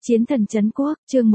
Chiến thần trấn quốc, chương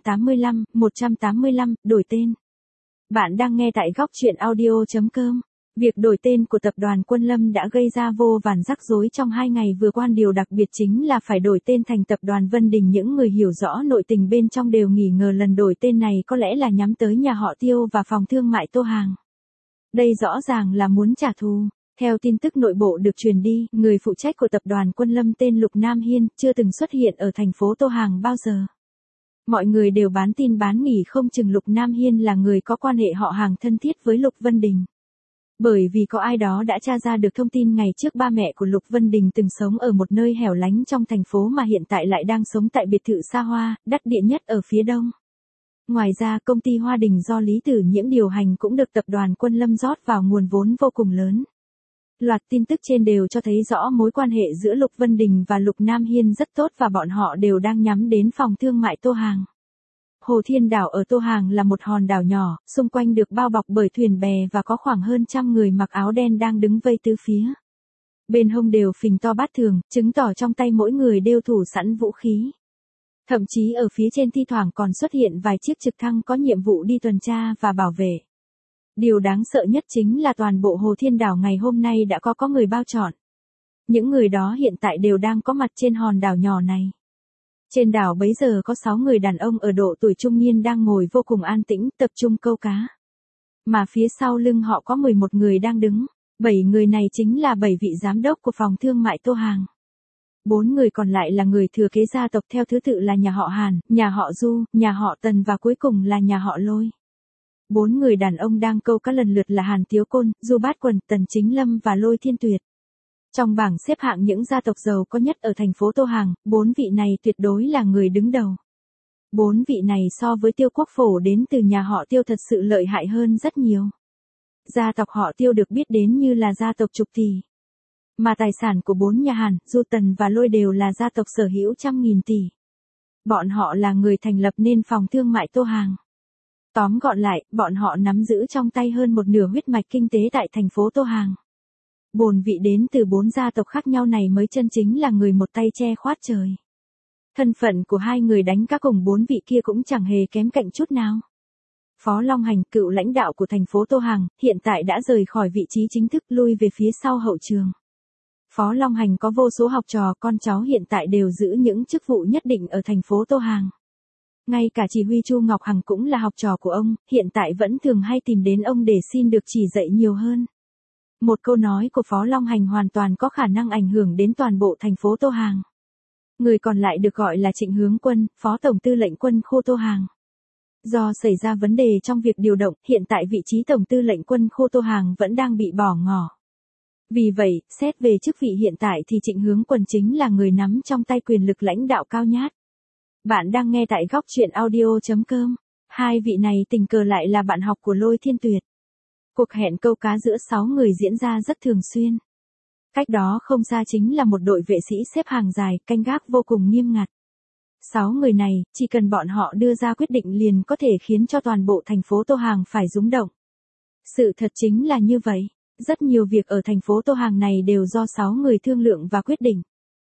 185, đổi tên. Bạn đang nghe tại góc truyện audio.com. Việc đổi tên của tập đoàn Quân Lâm đã gây ra vô vàn rắc rối trong 2 ngày vừa qua. Điều đặc biệt chính là phải đổi tên thành tập đoàn Vân Đình. Những người hiểu rõ nội tình bên trong đều nghi ngờ lần đổi tên này có lẽ là nhắm tới nhà họ Tiêu và phòng thương mại Tô Hàng. Đây rõ ràng là muốn trả thù. Theo tin tức nội bộ được truyền đi, người phụ trách của tập đoàn Quân Lâm tên Lục Nam Hiên chưa từng xuất hiện ở thành phố Tô Hàng bao giờ. Mọi người đều bán tin bán nghỉ không chừng Lục Nam Hiên là người có quan hệ họ hàng thân thiết với Lục Vân Đình. Bởi vì có ai đó đã tra ra được thông tin ngày trước ba mẹ của Lục Vân Đình từng sống ở một nơi hẻo lánh trong thành phố mà hiện tại lại đang sống tại biệt thự xa hoa, đắt địa nhất ở phía đông. Ngoài ra công ty Hoa Đình do Lý Tử Nhiễm điều hành cũng được tập đoàn Quân Lâm rót vào nguồn vốn vô cùng lớn. Loạt tin tức trên đều cho thấy rõ mối quan hệ giữa Lục Vân Đình và Lục Nam Hiên rất tốt và bọn họ đều đang nhắm đến phòng thương mại Tô Hàng. Hồ Thiên Đảo ở Tô Hàng là một hòn đảo nhỏ, xung quanh được bao bọc bởi thuyền bè và có khoảng hơn 100 người mặc áo đen đang đứng vây tứ phía. Bên hông đều phình to bát thường, chứng tỏ trong tay mỗi người đều thủ sẵn vũ khí. Thậm chí ở phía trên thi thoảng còn xuất hiện vài chiếc trực thăng có nhiệm vụ đi tuần tra và bảo vệ. Điều đáng sợ nhất chính là toàn bộ Hồ Thiên Đảo ngày hôm nay đã có người bao trọn. Những người đó hiện tại đều đang có mặt trên hòn đảo nhỏ này. Trên đảo bấy giờ có 6 người đàn ông ở độ tuổi trung niên đang ngồi vô cùng an tĩnh, tập trung câu cá. Mà phía sau lưng họ có 11 người đang đứng. 7 người này chính là 7 vị giám đốc của phòng thương mại Tô Hàng. 4 người còn lại là người thừa kế gia tộc theo thứ tự là nhà họ Hàn, nhà họ Du, nhà họ Tần và cuối cùng là nhà họ Lôi. 4 người đàn ông đang câu cá lần lượt là Hàn Tiếu Côn, Du Bát Quần, Tần Chính Lâm và Lôi Thiên Tuyệt. Trong bảng xếp hạng những gia tộc giàu có nhất ở thành phố Tô Hàng, 4 vị này tuyệt đối là người đứng đầu. 4 vị này so với Tiêu Quốc Phổ đến từ nhà họ Tiêu thật sự lợi hại hơn rất nhiều. Gia tộc họ Tiêu được biết đến như là gia tộc chục tỷ. Mà tài sản của 4 nhà Hàn, Du, Tần và Lôi đều là gia tộc sở hữu trăm nghìn tỷ. Bọn họ là người thành lập nên phòng thương mại Tô Hàng. Tóm gọn lại, bọn họ nắm giữ trong tay hơn một nửa huyết mạch kinh tế tại thành phố Tô Hàng. 4 vị đến từ 4 gia tộc khác nhau này mới chân chính là người một tay che khoát trời. Thân phận của 2 người đánh cá cùng 4 vị kia cũng chẳng hề kém cạnh chút nào. Phó Long Hành, cựu lãnh đạo của thành phố Tô Hàng, hiện tại đã rời khỏi vị trí chính thức lui về phía sau hậu trường. Phó Long Hành có vô số học trò con cháu hiện tại đều giữ những chức vụ nhất định ở thành phố Tô Hàng. Ngay cả chỉ huy Chu Ngọc Hằng cũng là học trò của ông, hiện tại vẫn thường hay tìm đến ông để xin được chỉ dạy nhiều hơn. Một câu nói của Phó Long Hành hoàn toàn có khả năng ảnh hưởng đến toàn bộ thành phố Tô Hàng. Người còn lại được gọi là Trịnh Hướng Quân, Phó Tổng tư lệnh quân khu Tô Hàng. Do xảy ra vấn đề trong việc điều động, hiện tại vị trí Tổng tư lệnh quân khu Tô Hàng vẫn đang bị bỏ ngỏ. Vì vậy, xét về chức vị hiện tại thì Trịnh Hướng Quân chính là người nắm trong tay quyền lực lãnh đạo cao nhất. Bạn đang nghe tại góc truyện audio.com. 2 vị này tình cờ lại là bạn học của Lôi Thiên Tuyệt. Cuộc hẹn câu cá giữa 6 người diễn ra rất thường xuyên. Cách đó không xa chính là một đội vệ sĩ xếp hàng dài, canh gác vô cùng nghiêm ngặt. 6 người này, chỉ cần bọn họ đưa ra quyết định liền có thể khiến cho toàn bộ thành phố Tô Hàng phải rúng động. Sự thật chính là như vậy. Rất nhiều việc ở thành phố Tô Hàng này đều do 6 người thương lượng và quyết định.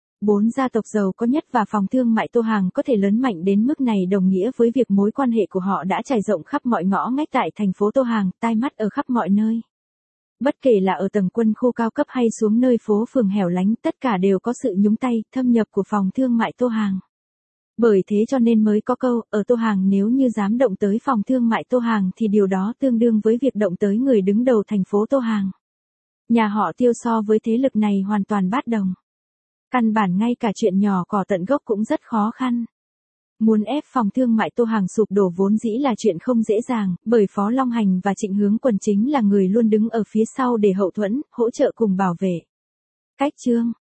4 gia tộc giàu có nhất và phòng thương mại Tô Hàng có thể lớn mạnh đến mức này đồng nghĩa với việc mối quan hệ của họ đã trải rộng khắp mọi ngõ ngách tại thành phố Tô Hàng, tai mắt ở khắp mọi nơi. Bất kể là ở tầng quân khu cao cấp hay xuống nơi phố phường hẻo lánh, tất cả đều có sự nhúng tay, thâm nhập của phòng thương mại Tô Hàng. Bởi thế cho nên mới có câu, ở Tô Hàng nếu như dám động tới phòng thương mại Tô Hàng thì điều đó tương đương với việc động tới người đứng đầu thành phố Tô Hàng. Nhà họ Tiêu so với thế lực này hoàn toàn bát đồng. Căn bản ngay cả chuyện nhỏ cỏ tận gốc cũng rất khó khăn. Muốn ép phòng thương mại Tô Hàng sụp đổ vốn dĩ là chuyện không dễ dàng, bởi Phó Long Hành và Trịnh Hướng Quân chính là người luôn đứng ở phía sau để hậu thuẫn, hỗ trợ cùng bảo vệ. Cách chương